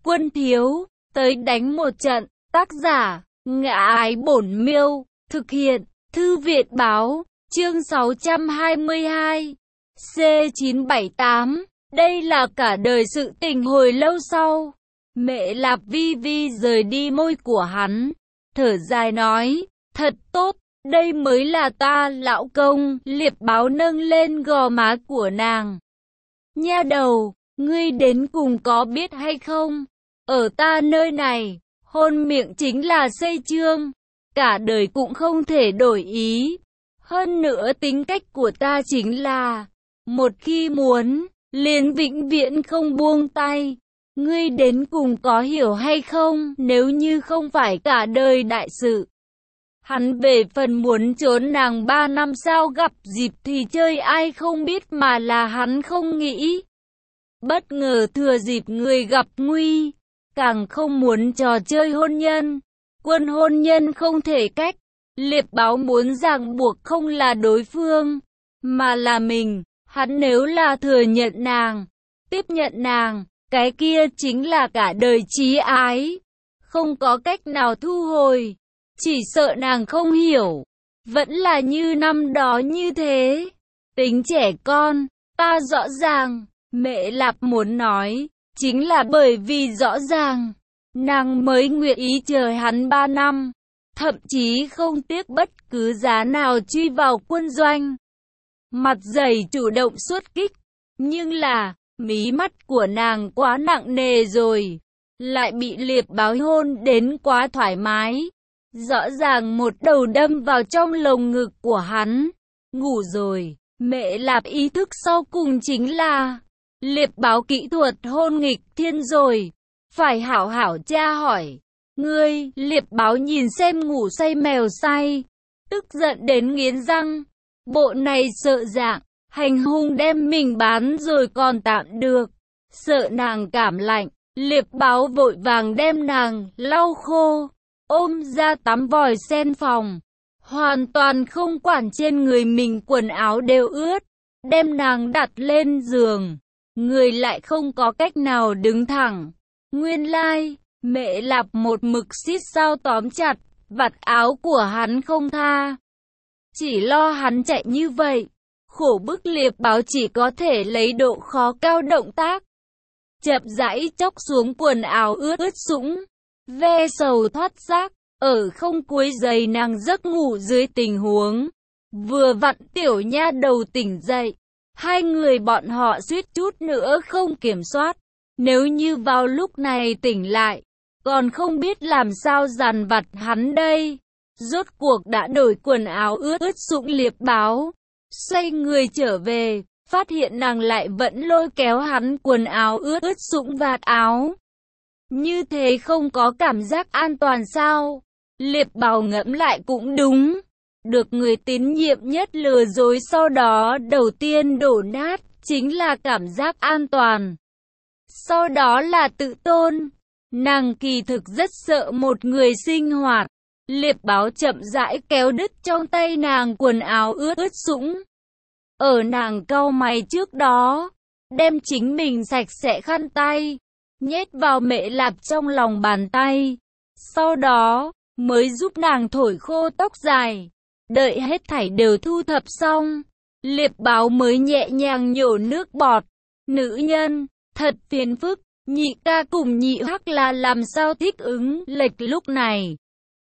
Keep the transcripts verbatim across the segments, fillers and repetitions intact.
Quân thiếu, tới đánh một trận. Tác giả, Ngã Ái Bổn Miêu. Thực hiện, Thư Viện Báo. Chương sáu trăm hai mươi hai. C chín bảy tám. Đây là cả đời sự tình hồi lâu sau. Mẹ Lạp vi vi rời đi môi của hắn. Thở dài nói, thật tốt, đây mới là ta lão công. Liệp Báo nâng lên gò má của nàng. Nha đầu, ngươi đến cùng có biết hay không? Ở ta nơi này, hôn miệng chính là xây chương. Cả đời cũng không thể đổi ý. Hơn nữa tính cách của ta chính là, một khi muốn, liền vĩnh viễn không buông tay. Ngươi đến cùng có hiểu hay không? Nếu như không phải cả đời đại sự. Hắn về phần muốn trốn nàng ba năm sao gặp dịp thì chơi ai không biết mà là hắn không nghĩ. Bất ngờ thừa dịp người gặp nguy, càng không muốn trò chơi hôn nhân. Quân hôn nhân không thể cách. Liệp Báo muốn ràng buộc không là đối phương, mà là mình. Hắn nếu là thừa nhận nàng, tiếp nhận nàng, cái kia chính là cả đời chí ái. Không có cách nào thu hồi. Chỉ sợ nàng không hiểu. Vẫn là như năm đó như thế. Tính trẻ con, ta rõ ràng. Mẹ Lạp muốn nói, chính là bởi vì rõ ràng, nàng mới nguyện ý chờ hắn ba năm. Thậm chí không tiếc bất cứ giá nào truy vào quân doanh. Mặt dày chủ động xuất kích. Nhưng là, mí mắt của nàng quá nặng nề rồi. Lại bị Liệp Báo hôn đến quá thoải mái. Rõ ràng một đầu đâm vào trong lồng ngực của hắn. Ngủ rồi. Mẹ Lạp ý thức sau cùng chính là, Liệp Báo kỹ thuật hôn nghịch thiên rồi. Phải hảo hảo tra hỏi. Ngươi, Liệp Báo nhìn xem ngủ say mèo say. Tức giận đến nghiến răng. Bộ này sợ dạng, hành hung đem mình bán rồi còn tạm được. Sợ nàng cảm lạnh, Liệp Báo vội vàng đem nàng lau khô, ôm ra tắm vòi sen phòng. Hoàn toàn không quản trên người mình quần áo đều ướt. Đem nàng đặt lên giường. Người lại không có cách nào đứng thẳng. Nguyên lai, mẹ Lạp một mực xít sao tóm chặt, vạt áo của hắn không tha. Chỉ lo hắn chạy như vậy. Khổ bức Liệp Báo chỉ có thể lấy độ khó cao động tác. Chậm rãi chóc xuống quần áo ướt ướt sũng. Ve sầu thoát xác. Ở không cuối giày nàng giấc ngủ dưới tình huống. Vừa vặn tiểu nha đầu tỉnh dậy. Hai người bọn họ suýt chút nữa không kiểm soát. Nếu như vào lúc này tỉnh lại, còn không biết làm sao dằn vặt hắn đây. Rốt cuộc đã đổi quần áo ướt ướt sũng. Liệp Báo xoay người trở về, phát hiện nàng lại vẫn lôi kéo hắn quần áo ướt ướt sũng vạt áo. Như thế không có cảm giác an toàn sao? Liệp Báo ngẫm lại cũng đúng. Được người tín nhiệm nhất lừa dối, sau đó đầu tiên đổ nát chính là cảm giác an toàn. Sau đó là tự tôn. Nàng kỳ thực rất sợ một người sinh hoạt. Liệp Báo chậm rãi kéo đứt trong tay nàng quần áo ướt ướt sũng. Ở nàng cau mày trước đó, đem chính mình sạch sẽ khăn tay, nhét vào Mẹ Lạp trong lòng bàn tay. Sau đó, mới giúp nàng thổi khô tóc dài. Đợi hết thảy đều thu thập xong, Liệp Báo mới nhẹ nhàng nhổ nước bọt. Nữ nhân, thật phiền phức. Nhị ca cùng nhị hắc là làm sao thích ứng lệch lúc này.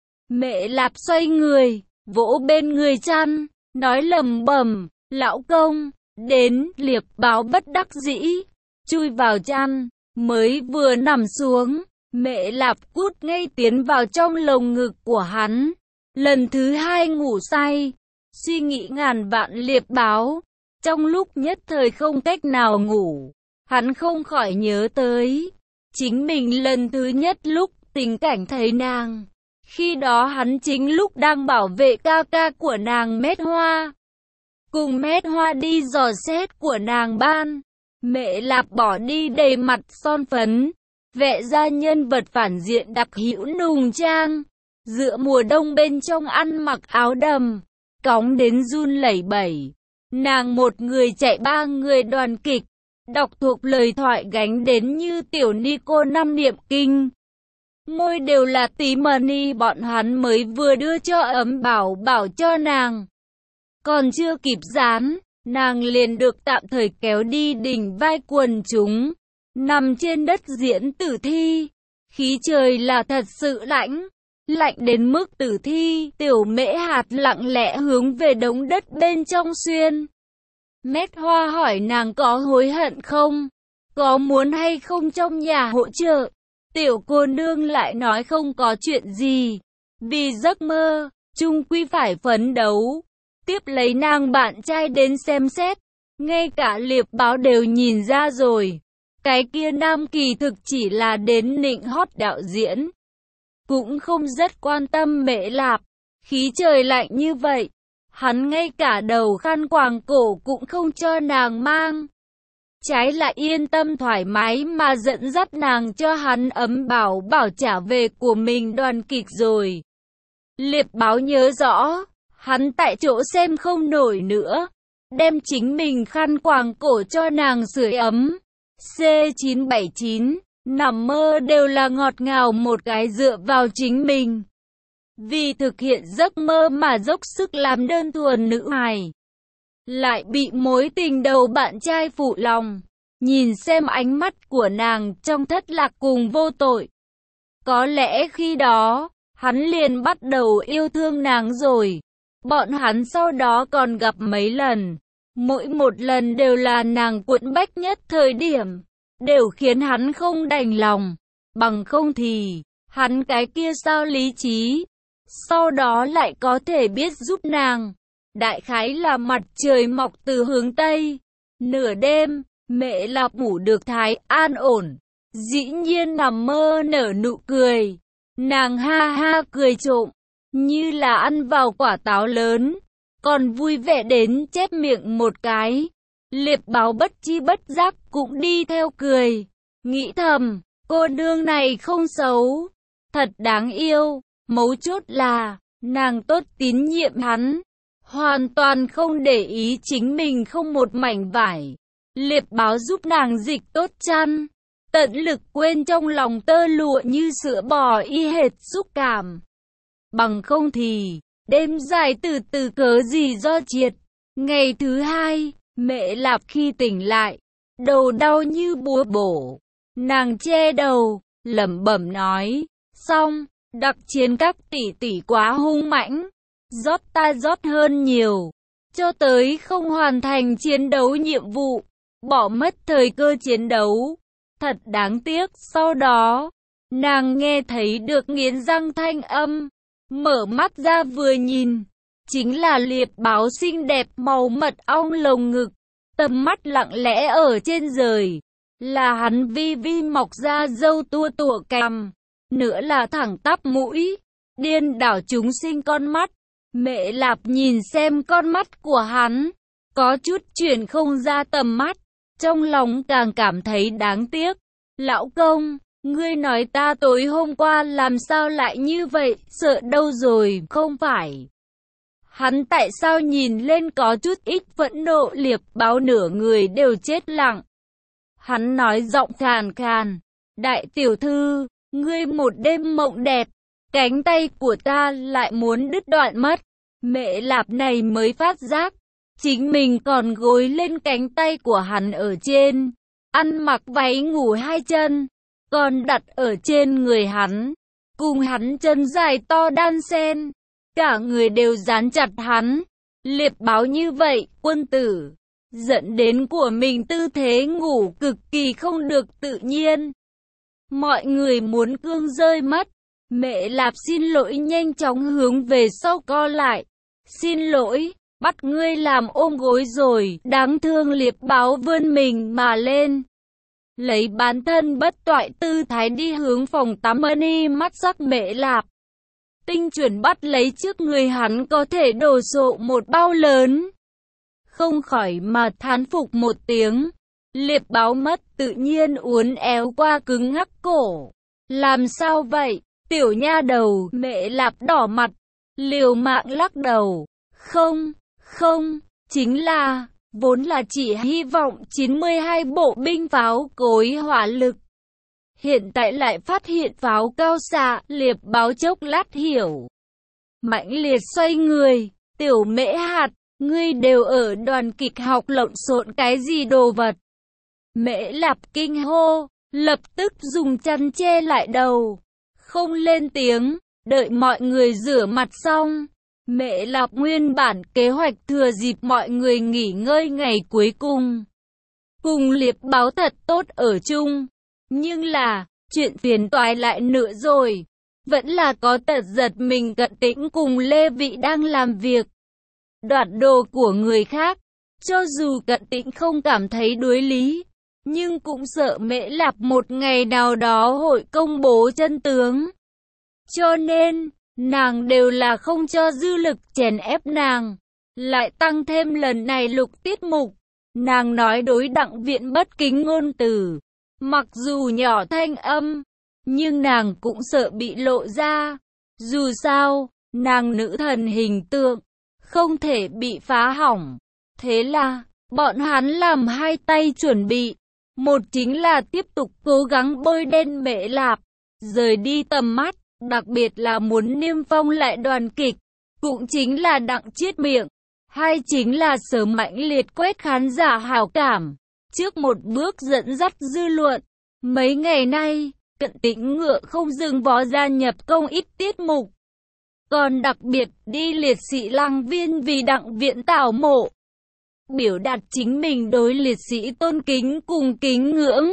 Mẹ Lạp xoay người, vỗ bên người chăn, nói lầm bầm, lão công, đến. Liệp Báo bất đắc dĩ, chui vào chăn, mới vừa nằm xuống, Mẹ Lạp cút ngay tiến vào trong lồng ngực của hắn. Lần thứ hai ngủ say, suy nghĩ ngàn vạn. Liệp Báo, trong lúc nhất thời không cách nào ngủ. Hắn không khỏi nhớ tới chính mình lần thứ nhất lúc tình cảnh thấy nàng. Khi đó hắn chính lúc đang bảo vệ ca ca của nàng Mét Hoa. Cùng Mét Hoa đi dò xét của nàng ban. Mẹ Lạp bỏ đi đầy mặt son phấn, vẽ ra nhân vật phản diện đặc hữu nùng trang. Giữa mùa đông bên trong ăn mặc áo đầm, cóng đến run lẩy bẩy. Nàng một người chạy ba người đoàn kịch. đọc thuộc lời thoại gánh đến như tiểu ni cô năm niệm kinh. Môi đều là tí money bọn hắn mới vừa đưa cho ấm bảo bảo cho nàng. Còn chưa kịp dán, nàng liền được tạm thời kéo đi đỉnh vai quần chúng, nằm trên đất diễn tử thi. Khí trời là thật sự lạnh, lạnh đến mức tử thi, tiểu mễ hạt lặng lẽ hướng về đống đất bên trong xuyên. Mét Hoa hỏi nàng có hối hận không, có muốn hay không trong nhà hỗ trợ. Tiểu cô nương lại nói không có chuyện gì, vì giấc mơ, chung quy phải phấn đấu. Tiếp lấy nàng bạn trai đến xem xét, ngay cả liệp báo đều nhìn ra rồi. Cái kia nam kỳ thực chỉ là đến nịnh hót đạo diễn, cũng không rất quan tâm Mễ Lạp. Khí trời lạnh như vậy, hắn ngay cả đầu khăn quàng cổ cũng không cho nàng mang. Trái lại yên tâm thoải mái mà dẫn dắt nàng cho hắn ấm bảo bảo trả về của mình đoàn kịch rồi. Liệp báo nhớ rõ, hắn tại chỗ xem không nổi nữa, đem chính mình khăn quàng cổ cho nàng sưởi ấm. C chín bảy chín, nằm mơ đều là ngọt ngào một cái dựa vào chính mình. Vì thực hiện giấc mơ mà dốc sức làm đơn thuần nữ hài, lại bị mối tình đầu bạn trai phụ lòng. Nhìn xem ánh mắt của nàng trong thất lạc cùng vô tội. Có lẽ khi đó, hắn liền bắt đầu yêu thương nàng rồi. Bọn hắn sau đó còn gặp mấy lần. Mỗi một lần đều là nàng quẫn bách nhất thời điểm, đều khiến hắn không đành lòng. Bằng không thì, hắn cái kia sao lý trí, sau đó lại có thể biết giúp nàng. Đại khái là mặt trời mọc từ hướng Tây. Nửa đêm, Mễ Lạp ngủ được thái an ổn, dĩ nhiên nằm mơ nở nụ cười. Nàng ha ha cười trộm, như là ăn vào quả táo lớn, còn vui vẻ đến chép miệng một cái. Liệp báo bất chi bất giác cũng đi theo cười, nghĩ thầm, cô nương này không xấu, thật đáng yêu, mấu chốt là, nàng tốt tín nhiệm hắn, hoàn toàn không để ý chính mình không một mảnh vải. Liệp báo giúp nàng dịch tốt chăn, tận lực quên trong lòng tơ lụa như sữa bò y hệt xúc cảm. Bằng không thì, đêm dài từ từ cớ gì do triệt. Ngày thứ hai, Mễ Lạp khi tỉnh lại, đầu đau như búa bổ. Nàng che đầu, lẩm bẩm nói, xong, đặc chiến các tỷ tỷ quá hung mãnh, rót ta rót hơn nhiều, cho tới không hoàn thành chiến đấu nhiệm vụ, bỏ mất thời cơ chiến đấu. Thật đáng tiếc. Sau đó, nàng nghe thấy được nghiến răng thanh âm, mở mắt ra vừa nhìn, chính là liệp báo xinh đẹp màu mật ong lồng ngực, tầm mắt lặng lẽ ở trên rời, là hắn vi vi mọc ra râu tua tủa cằm, nữa là thẳng tắp mũi, điên đảo chúng sinh con mắt. Mễ Lạp nhìn xem con mắt của hắn, có chút chuyển không ra tầm mắt, trong lòng càng cảm thấy đáng tiếc. Lão công, ngươi nói ta tối hôm qua làm sao lại như vậy, sợ đâu rồi, không phải. Hắn tại sao nhìn lên có chút ít phẫn nộ. Liệp báo nửa người đều chết lặng. Hắn nói giọng khàn khàn, đại tiểu thư, ngươi một đêm mộng đẹp, cánh tay của ta lại muốn đứt đoạn mất. Mễ Lạp này mới phát giác, chính mình còn gối lên cánh tay của hắn ở trên, ăn mặc váy ngủ hai chân, còn đặt ở trên người hắn, cùng hắn chân dài to đan sen, cả người đều dán chặt hắn. Liệp báo như vậy, quân tử, dẫn đến của mình tư thế ngủ cực kỳ không được tự nhiên. Mọi người muốn cương rơi mất. Mễ Lạp xin lỗi nhanh chóng hướng về sau co lại. Xin lỗi, bắt ngươi làm ôm gối rồi. Đáng thương. Liệp báo vươn mình mà lên, lấy bán thân bất toại tư thái đi hướng phòng tắm. Money mắt sắc Mễ Lạp tinh chuẩn bắt lấy trước người hắn có thể đổ sộ một bao lớn, không khỏi mà thán phục một tiếng. Liệp báo mất tự nhiên uốn éo qua cứng ngắc cổ. Làm sao vậy, tiểu nha đầu? Mễ Lạp đỏ mặt, liều mạng lắc đầu. Không, không, chính là, vốn là chỉ hy vọng chín mươi hai bộ binh pháo cối hỏa lực. Hiện tại lại phát hiện pháo cao xạ, Liệp Báo chốc lát hiểu. Mãnh liệt xoay người, Tiểu Mễ Hạt, ngươi đều ở đoàn kịch học lộn xộn cái gì đồ vật. Mễ Lạp kinh hô, lập tức dùng chăn che lại đầu, không lên tiếng, đợi mọi người rửa mặt xong. Mễ Lạp nguyên bản kế hoạch thừa dịp mọi người nghỉ ngơi ngày cuối cùng, cùng Liệp Báo thật tốt ở chung. Nhưng là, chuyện phiền toái lại nữa rồi. Vẫn là có tật giật mình Cận Tĩnh cùng Lê Vị đang làm việc. Đoạt đồ của người khác. Cho dù Cận Tĩnh không cảm thấy đối lý, nhưng cũng sợ Mễ Lạp một ngày nào đó hội công bố chân tướng. Cho nên, nàng đều là không cho dư lực chèn ép nàng. Lại tăng thêm lần này lục tiết mục. Nàng nói đối Đặng Viện bất kính ngôn từ. Mặc dù nhỏ thanh âm, nhưng nàng cũng sợ bị lộ ra. Dù sao, nàng nữ thần hình tượng, không thể bị phá hỏng. Thế là, bọn hắn làm hai tay chuẩn bị. Một chính là tiếp tục cố gắng bôi đen Mễ Lạp, rời đi tầm mắt, đặc biệt là muốn niêm phong lại đoàn kịch. Cũng chính là Đặng Chiết miệng. Hai chính là sớm mãnh liệt quét khán giả hảo cảm. Trước một bước dẫn dắt dư luận. Mấy ngày nay, Cận Tĩnh ngựa không dừng vó gia nhập công ít tiết mục. Còn đặc biệt đi liệt sĩ Lăng Viên vì Đặng Viện tảo mộ. Biểu đạt chính mình đối liệt sĩ tôn kính cùng kính ngưỡng.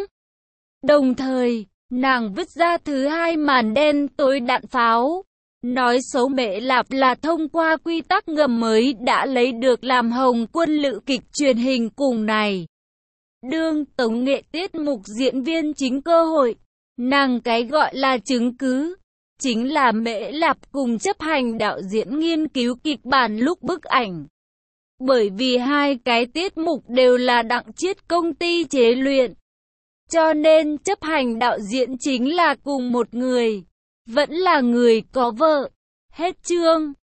Đồng thời, nàng vứt ra thứ hai màn đen tối đạn pháo. Nói xấu Mễ Lạp là thông qua quy tắc ngầm mới đã lấy được làm Hồng Quân lữ kịch truyền hình cùng này. Đương tống nghệ tiết mục diễn viên chính cơ hội, nàng cái gọi là chứng cứ, chính là Mễ Lạp cùng chấp hành đạo diễn nghiên cứu kịch bản lúc bức ảnh. Bởi vì hai cái tiết mục đều là Đặng Chiết công ty chế luyện, cho nên chấp hành đạo diễn chính là cùng một người, vẫn là người có vợ. Hết chương.